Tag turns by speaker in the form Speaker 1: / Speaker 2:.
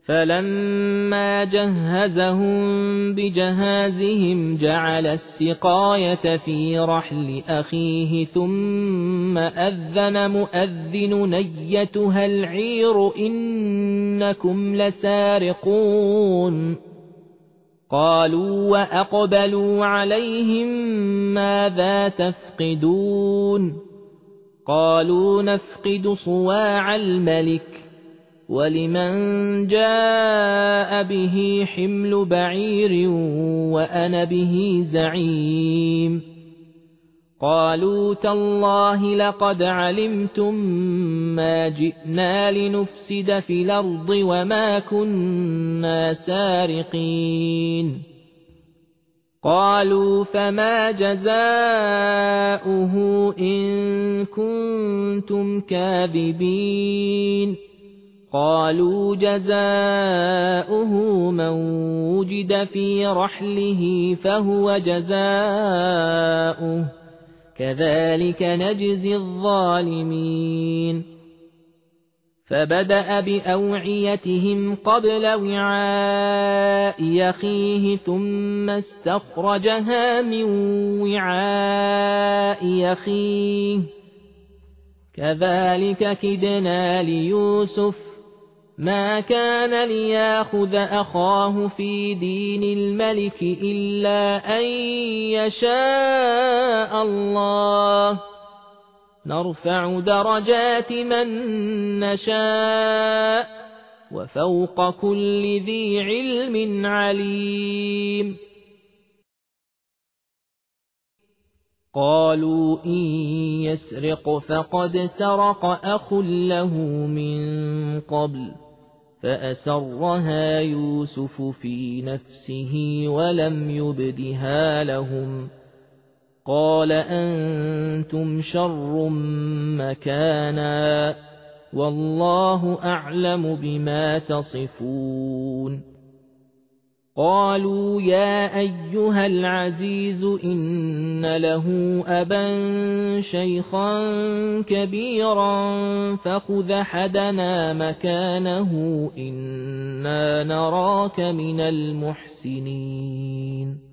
Speaker 1: فلما جهزهم بجهازهم جعل السقاية في رحل أخيه ثم أذن مؤذن أيتها العير إنكم لسارقون قالوا وأقبلوا عليهم ماذا تفقدون قالوا نفقد صواع الملك ولمن جاء به حمل بعير وأنا به زعيم قالوا تالله لقد علمتم ما جئنا لنفسد في الأرض وما كنا سارقين قالوا فما جزاؤه إن كنتم كاذبين قالوا جزاؤه من وجد في رحله فهو جزاؤه كذلك نجزي الظالمين فبدأ بأوعيتهم قبل وعاء أخيه ثم استخرجها من وعاء أخيه كذلك كدنا ليوسف ما كان ليأخذ أخاه في دين الملك إلا أن يشاء الله نرفع درجات من نشاء وفوق كل ذي علم عليم قالوا إن يسرق فقد سرق أخ له من قبل فأسرها يوسف في نفسه ولم يبدها لهم قال أنتم شر مكانا والله أعلم بما تصفون قالوا يا أيها العزيز إن له أبا شيخا كبيرا فخذ أحدنا مكانه إنا نراك من المحسنين